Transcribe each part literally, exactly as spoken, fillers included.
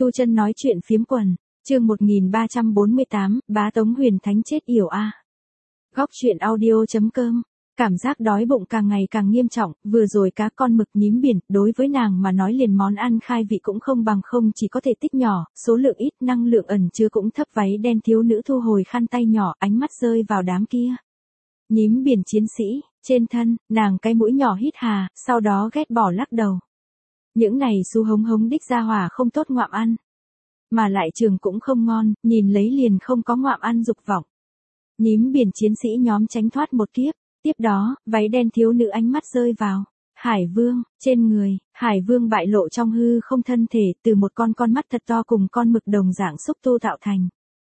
Tu chân nói chuyện phiếm quần, chương một nghìn ba trăm bốn mươi tám, bá Tống Huyền Thánh chết yểu a. Góc truyện audio.com. Cảm giác đói bụng càng ngày càng nghiêm trọng, vừa rồi cá con mực nhím biển, đối với nàng mà nói liền món ăn khai vị cũng không bằng, không chỉ có thể tích nhỏ, số lượng ít, năng lượng ẩn chứa cũng thấp. Váy đen thiếu nữ thu hồi khăn tay nhỏ, ánh mắt rơi vào đám kia nhím biển chiến sĩ, trên thân, nàng cái mũi nhỏ hít hà, sau đó ghét bỏ lắc đầu. Những này su hống hống đích ra hỏa không tốt ngoạm ăn. Mà lại trường cũng không ngon, nhìn lấy liền không có ngoạm ăn dục vọng. Nhím biển chiến sĩ nhóm tránh thoát một kiếp. Tiếp đó, váy đen thiếu nữ ánh mắt rơi vào Hải Vương, trên người, Hải Vương bại lộ trong hư không thân thể, từ một con con mắt thật to cùng con mực đồng dạng xúc tu tạo thành.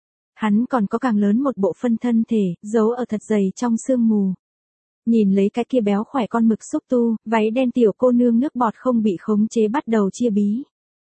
Hắn còn có càng lớn một bộ phân thân thể, giấu ở thật dày trong sương mù. Nhìn lấy cái kia béo khỏe con mực xúc tu, váy đen tiểu cô nương nước bọt không bị khống chế bắt đầu chia bí.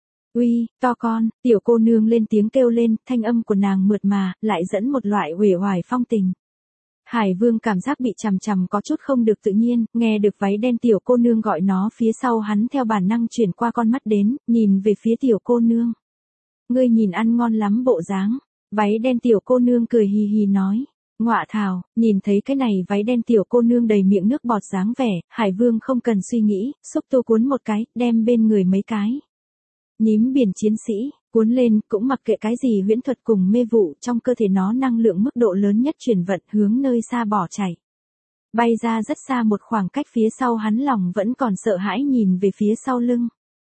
Uy, to con, tiểu cô nương lên tiếng kêu lên, thanh âm của nàng mượt mà, lại dẫn một loại uể oải phong tình. Hải Vương cảm giác bị chằm chằm có chút không được tự nhiên, nghe được váy đen tiểu cô nương gọi nó phía sau, hắn theo bản năng chuyển qua con mắt đến, nhìn về phía tiểu cô nương. Ngươi nhìn ăn ngon lắm bộ dáng. Váy đen tiểu cô nương cười hì hì nói. Ngọa thảo, nhìn thấy cái này váy đen tiểu cô nương đầy miệng nước bọt dáng vẻ, Hải Vương không cần suy nghĩ, xúc tu cuốn một cái, đem bên người mấy cái nhím biển chiến sĩ cuốn lên, cũng mặc kệ cái gì huyễn thuật cùng mê vụ, trong cơ thể nó năng lượng mức độ lớn nhất chuyển vận hướng nơi xa bỏ chạy. Bay ra rất xa một khoảng cách, phía sau hắn lòng vẫn còn sợ hãi nhìn về phía sau lưng.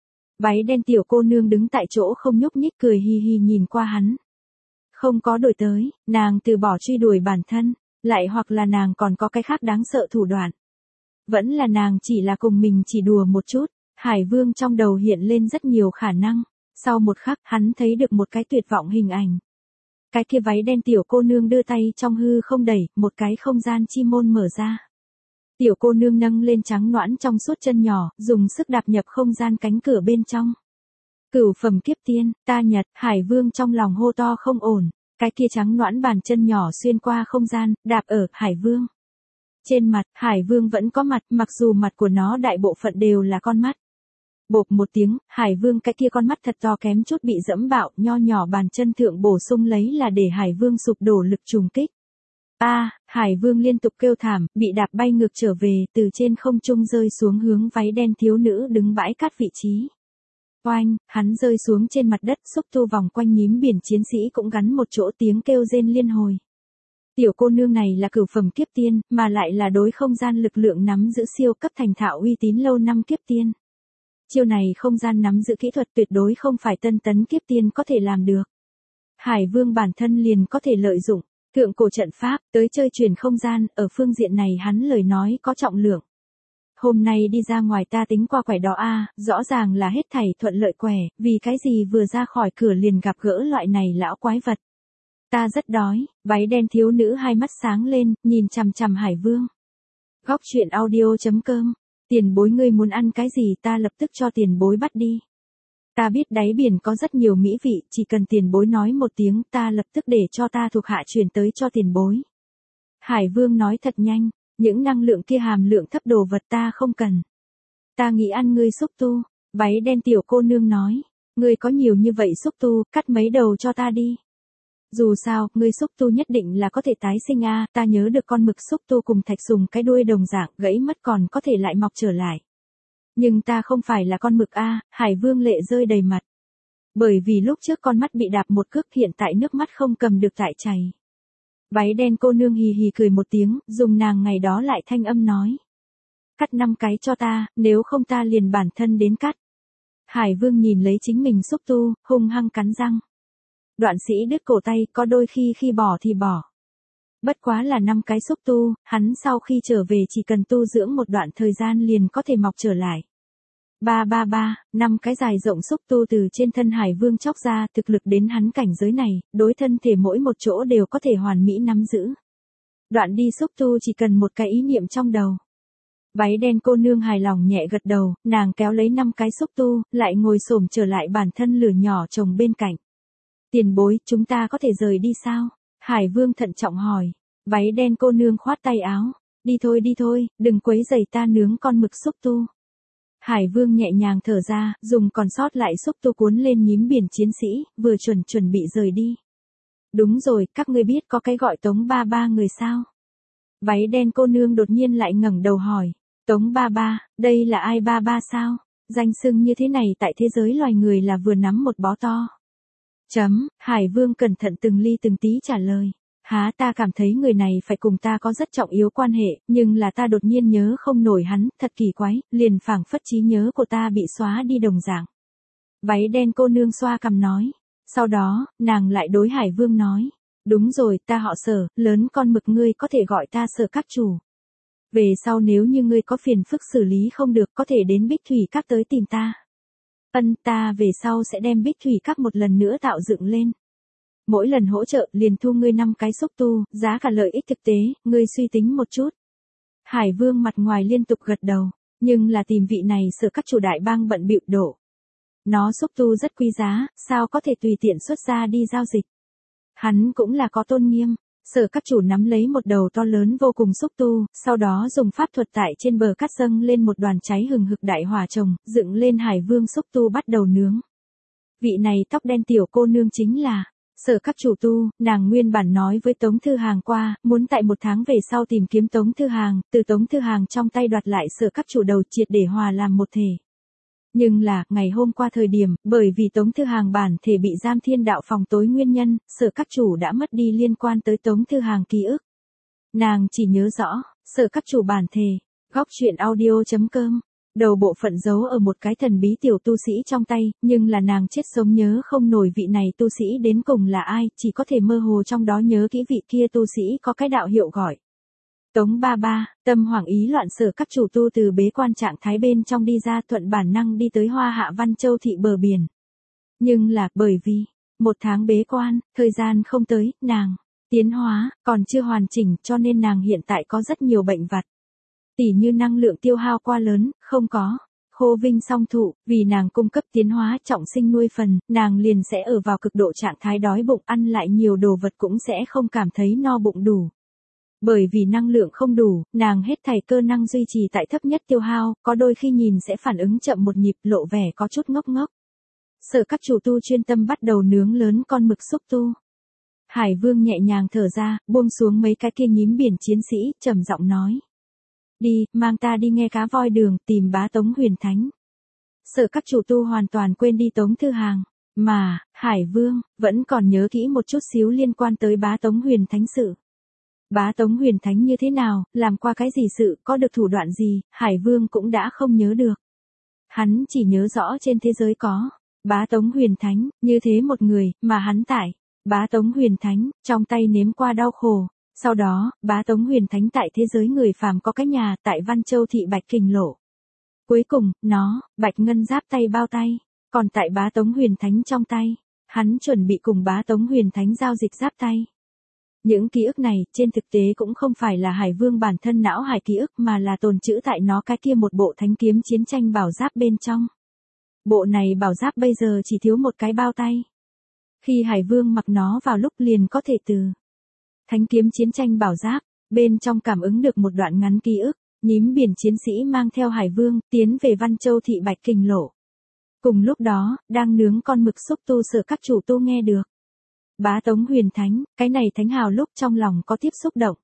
Váy đen tiểu cô nương đứng tại chỗ không nhúc nhích, cười hì hì nhìn qua hắn. Không có đuổi tới, nàng từ bỏ truy đuổi bản thân, lại hoặc là nàng còn có cái khác đáng sợ thủ đoạn. Vẫn là nàng chỉ là cùng mình chỉ đùa một chút. Hải Vương trong đầu hiện lên rất nhiều khả năng. Sau một khắc, hắn thấy được một cái tuyệt vọng hình ảnh. Cái kia váy đen tiểu cô nương đưa tay trong hư không đẩy, một cái không gian chi môn mở ra. Tiểu cô nương nâng lên trắng nõn trong suốt chân nhỏ, dùng sức đạp nhập không gian cánh cửa bên trong. Cửu phẩm kiếp tiên, ta nhật, Hải Vương trong lòng hô to không ổn. Cái kia trắng nõn bàn chân nhỏ xuyên qua không gian, đạp ở Hải Vương. Trên mặt, Hải Vương vẫn có mặt, mặc dù mặt của nó đại bộ phận đều là con mắt. Bộp một tiếng, Hải Vương cái kia con mắt thật to kém chút bị dẫm bạo, nho nhỏ bàn chân thượng bổ sung lấy là để Hải Vương sụp đổ lực trùng kích. A, à, Hải Vương liên tục kêu thảm, bị đạp bay ngược trở về, từ trên không trung rơi xuống hướng váy đen thiếu nữ đứng bãi cát vị trí. Oanh, hắn rơi xuống trên mặt đất, xúc tu vòng quanh nhím biển chiến sĩ cũng gắn một chỗ, tiếng kêu rên liên hồi. Tiểu cô nương này là cửu phẩm kiếp tiên, mà lại là đối không gian lực lượng nắm giữ siêu cấp thành thạo uy tín lâu năm kiếp tiên. Chiêu này không gian nắm giữ kỹ thuật tuyệt đối không phải tân tấn kiếp tiên có thể làm được. Hải Vương bản thân liền có thể lợi dụng thượng cổ trận pháp tới chơi chuyển không gian, ở phương diện này hắn lời nói có trọng lượng. Hôm nay đi ra ngoài ta tính qua quẻ đó a, rõ ràng là hết thảy thuận lợi quẻ, vì cái gì vừa ra khỏi cửa liền gặp gỡ loại này lão quái vật. Ta rất đói, váy đen thiếu nữ hai mắt sáng lên, nhìn chằm chằm Hải Vương. Góc truyện audio.com. Tiền bối ngươi muốn ăn cái gì ta lập tức cho tiền bối bắt đi. Ta biết đáy biển có rất nhiều mỹ vị, chỉ cần tiền bối nói một tiếng ta lập tức để cho ta thuộc hạ chuyển tới cho tiền bối. Hải Vương nói thật nhanh, những năng lượng kia hàm lượng thấp đồ vật ta không cần. Ta nghĩ ăn ngươi xúc tu, váy đen tiểu cô nương nói, ngươi có nhiều như vậy xúc tu, cắt mấy đầu cho ta đi. Dù sao, ngươi xúc tu nhất định là có thể tái sinh a, ta nhớ được con mực xúc tu cùng thạch sùng cái đuôi đồng dạng, gãy mất còn có thể lại mọc trở lại. Nhưng ta không phải là con mực a, Hải Vương lệ rơi đầy mặt. Bởi vì lúc trước con mắt bị đạp một cước, hiện tại nước mắt không cầm được tại chảy. Váy đen cô nương hì hì cười một tiếng, dùng nàng ngày đó lại thanh âm nói. Cắt năm cái cho ta, nếu không ta liền bản thân đến cắt. Hải Vương nhìn lấy chính mình xúc tu, hung hăng cắn răng. Đoạn sĩ đứt cổ tay, có đôi khi khi bỏ thì bỏ. Bất quá là năm cái xúc tu, hắn sau khi trở về chỉ cần tu dưỡng một đoạn thời gian liền có thể mọc trở lại. Ba ba ba, năm cái dài rộng xúc tu từ trên thân Hải Vương chóc ra, thực lực đến hắn cảnh giới này, đối thân thể mỗi một chỗ đều có thể hoàn mỹ nắm giữ. Đoạn đi xúc tu chỉ cần một cái ý niệm trong đầu. Váy đen cô nương hài lòng nhẹ gật đầu, nàng kéo lấy năm cái xúc tu, lại ngồi xổm trở lại bản thân lửa nhỏ chồng bên cạnh. Tiền bối, chúng ta có thể rời đi sao? Hải Vương thận trọng hỏi. Váy đen cô nương khoát tay áo. Đi thôi đi thôi, đừng quấy rầy ta nướng con mực xúc tu. Hải Vương nhẹ nhàng thở ra, dùng còn sót lại xúc tu cuốn lên nhím biển chiến sĩ, vừa chuẩn chuẩn bị rời đi. Đúng rồi, các ngươi biết có cái gọi Tống Ba Ba người sao? Váy đen cô nương đột nhiên lại ngẩng đầu hỏi. Tống Ba Ba, đây là ai ba ba sao? Danh xưng như thế này tại thế giới loài người là vừa nắm một bó to. Chấm, Hải Vương cẩn thận từng ly từng tí trả lời. Há ta cảm thấy người này phải cùng ta có rất trọng yếu quan hệ, nhưng là ta đột nhiên nhớ không nổi hắn, thật kỳ quái, liền phảng phất trí nhớ của ta bị xóa đi đồng dạng. Váy đen cô nương xoa cằm nói. Sau đó, nàng lại đối Hải Vương nói. Đúng rồi, ta họ Sở, lớn con mực ngươi có thể gọi ta Sở các chủ. Về sau nếu như ngươi có phiền phức xử lý không được có thể đến Bích Thủy Các tới tìm ta. Ân, ta về sau sẽ đem Bích Thủy Các một lần nữa tạo dựng lên. Mỗi lần hỗ trợ liền thu ngươi năm cái xúc tu, giá cả lợi ích thực tế, ngươi suy tính một chút. Hải Vương mặt ngoài liên tục gật đầu, nhưng là tìm vị này Sở các chủ đại bang bận bịu đổ. Nó xúc tu rất quý giá, sao có thể tùy tiện xuất ra đi giao dịch. Hắn cũng là có tôn nghiêm. Sở các chủ nắm lấy một đầu to lớn vô cùng xúc tu, sau đó dùng pháp thuật tại trên bờ cát dâng lên một đoàn cháy hừng hực đại hỏa trồng, dựng lên Hải Vương xúc tu bắt đầu nướng. Vị này tóc đen tiểu cô nương chính là Sở các chủ tu, nàng nguyên bản nói với Tống Thư Hàng qua, muốn tại một tháng về sau tìm kiếm Tống Thư Hàng, từ Tống Thư Hàng trong tay đoạt lại Sở các chủ đầu triệt để hòa làm một thể. Nhưng là, ngày hôm qua thời điểm, bởi vì Tống Thư Hàng bản thể bị giam thiên đạo phòng tối nguyên nhân, Sở các chủ đã mất đi liên quan tới Tống Thư Hàng ký ức. Nàng chỉ nhớ rõ, Sở các chủ bản thể, góc truyện audio chấm com, đầu bộ phận giấu ở một cái thần bí tiểu tu sĩ trong tay, nhưng là nàng chết sống nhớ không nổi vị này tu sĩ đến cùng là ai, chỉ có thể mơ hồ trong đó nhớ kỹ vị kia tu sĩ có cái đạo hiệu gọi. Tống Ba Ba, tâm hoảng ý loạn Sở các chủ tu từ bế quan trạng thái bên trong đi ra thuận bản năng đi tới Hoa Hạ Văn Châu thị bờ biển. Nhưng là, bởi vì, một tháng bế quan, thời gian không tới, nàng, tiến hóa, còn chưa hoàn chỉnh cho nên nàng hiện tại có rất nhiều bệnh vặt. Tỉ như năng lượng tiêu hao quá lớn, không có. Khô vinh song thụ, vì nàng cung cấp tiến hóa trọng sinh nuôi phần, nàng liền sẽ ở vào cực độ trạng thái đói bụng ăn lại nhiều đồ vật cũng sẽ không cảm thấy no bụng đủ. Bởi vì năng lượng không đủ, nàng hết thảy cơ năng duy trì tại thấp nhất tiêu hao, có đôi khi nhìn sẽ phản ứng chậm một nhịp lộ vẻ có chút ngốc ngốc. Sở các chủ tu chuyên tâm bắt đầu nướng lớn con mực xúc tu. Hải Vương nhẹ nhàng thở ra, buông xuống mấy cái kia nhím biển chiến sĩ, trầm giọng nói. Đi, mang ta đi nghe cá voi đường, tìm bá Tống Huyền Thánh. Sở các chủ tu hoàn toàn quên đi Tống Thư Hàng, mà, Hải Vương, vẫn còn nhớ kỹ một chút xíu liên quan tới bá Tống Huyền Thánh sự. Bá Tống Huyền Thánh như thế nào, làm qua cái gì sự, có được thủ đoạn gì, Hải Vương cũng đã không nhớ được. Hắn chỉ nhớ rõ trên thế giới có bá Tống Huyền Thánh, như thế một người, mà hắn tại bá Tống Huyền Thánh, trong tay nếm qua đau khổ. Sau đó, bá Tống Huyền Thánh tại thế giới người phàm có cái nhà tại Văn Châu thị Bạch Kình Lộ. Cuối cùng, nó, Bạch Ngân giáp tay bao tay, còn tại bá Tống Huyền Thánh trong tay, hắn chuẩn bị cùng bá Tống Huyền Thánh giao dịch giáp tay. Những ký ức này, trên thực tế cũng không phải là Hải Vương bản thân não hải ký ức mà là tồn trữ tại nó cái kia một bộ thánh kiếm chiến tranh bảo giáp bên trong. Bộ này bảo giáp bây giờ chỉ thiếu một cái bao tay. Khi Hải Vương mặc nó vào lúc liền có thể từ thánh kiếm chiến tranh bảo giáp, bên trong cảm ứng được một đoạn ngắn ký ức, nhím biển chiến sĩ mang theo Hải Vương, tiến về Văn Châu thị Bạch Kình Lộ. Cùng lúc đó, đang nướng con mực xúc tu Sở các chủ tu nghe được. Bá Tống Huyền Thánh, cái này thánh hào lúc trong lòng có tiếp xúc động.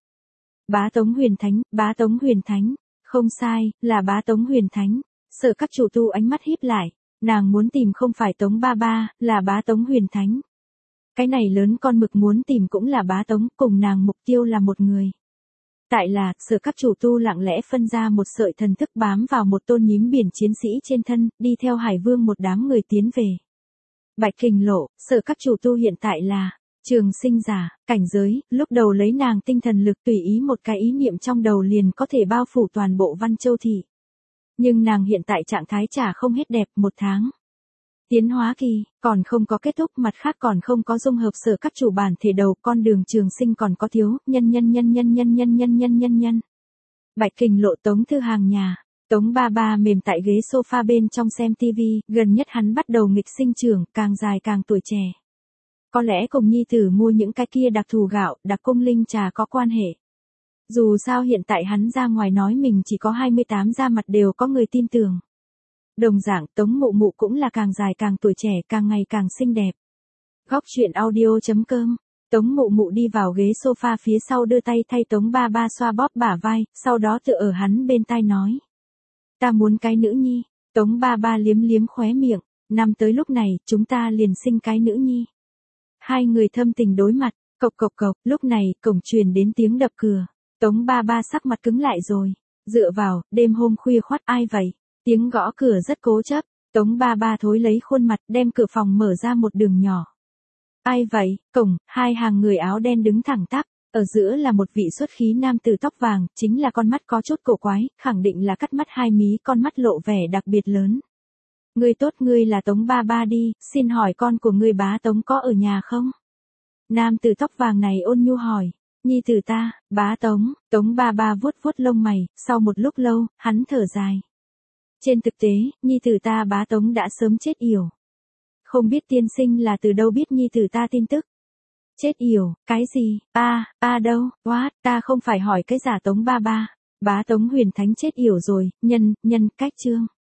Bá Tống Huyền Thánh, bá Tống Huyền Thánh, không sai, là bá Tống Huyền Thánh. Sở các chủ tu ánh mắt híp lại, nàng muốn tìm không phải Tống Ba Ba, là bá Tống Huyền Thánh. Cái này lớn con mực muốn tìm cũng là bá Tống, cùng nàng mục tiêu là một người. Tại là, Sở các chủ tu lặng lẽ phân ra một sợi thần thức bám vào một tôn nhím biển chiến sĩ trên thân, đi theo Hải Vương một đám người tiến về. Bạch Kình Lộ, Sở các chủ tu hiện tại là trường sinh giả, cảnh giới, lúc đầu lấy nàng tinh thần lực tùy ý một cái ý niệm trong đầu liền có thể bao phủ toàn bộ Văn Châu thị. Nhưng nàng hiện tại trạng thái chả không hết đẹp một tháng. Tiến hóa kỳ, còn không có kết thúc, mặt khác còn không có dung hợp Sở các chủ bản thể đầu, con đường trường sinh còn có thiếu, nhân nhân nhân nhân nhân nhân nhân nhân nhân nhân. Bạch Kình Lộ Tống Thư Hàng nhà. Tống Ba Ba mềm tại ghế sofa bên trong xem tivi, gần nhất hắn bắt đầu nghịch sinh trưởng, càng dài càng tuổi trẻ. Có lẽ cùng nhi tử mua những cái kia đặc thù gạo, đặc cung linh trà có quan hệ. Dù sao hiện tại hắn ra ngoài nói mình chỉ có hai mươi tám, ra mặt đều có người tin tưởng. Đồng dạng Tống Mụ Mụ cũng là càng dài càng tuổi trẻ, càng ngày càng xinh đẹp. Góc truyện audio.com. Tống Mụ Mụ đi vào ghế sofa phía sau đưa tay thay Tống Ba Ba xoa bóp bả vai, sau đó tựa ở hắn bên tai nói. Ta muốn cái nữ nhi. Tống Ba Ba liếm liếm khóe miệng, năm tới lúc này, chúng ta liền sinh cái nữ nhi. Hai người thâm tình đối mặt, cộc cộc cộc, lúc này, cổng truyền đến tiếng đập cửa. Tống Ba Ba sắc mặt cứng lại rồi, dựa vào, đêm hôm khuya khoắt ai vậy? Tiếng gõ cửa rất cố chấp, Tống Ba Ba thối lấy khuôn mặt đem cửa phòng mở ra một đường nhỏ. Ai vậy? Cổng, hai hàng người áo đen đứng thẳng tắp, ở giữa là một vị xuất khí nam tử tóc vàng, chính là con mắt có chút cổ quái, khẳng định là cắt mắt hai mí, con mắt lộ vẻ đặc biệt lớn. Ngươi tốt, ngươi là Tống Ba Ba đi, xin hỏi con của ngươi bá Tống có ở nhà không? Nam tử tóc vàng này ôn nhu hỏi. Nhi tử ta, bá Tống. Tống Ba Ba vuốt vuốt lông mày, sau một lúc lâu, hắn thở dài. Trên thực tế, nhi tử ta bá Tống đã sớm chết yểu. Không biết tiên sinh là từ đâu biết nhi tử ta tin tức. Chết yểu, cái gì? A, a đâu? What? Ta không phải hỏi cái giả Tống Ba Ba. Bá Tống Huyền Thánh chết yểu rồi, nhân, nhân, cách chương.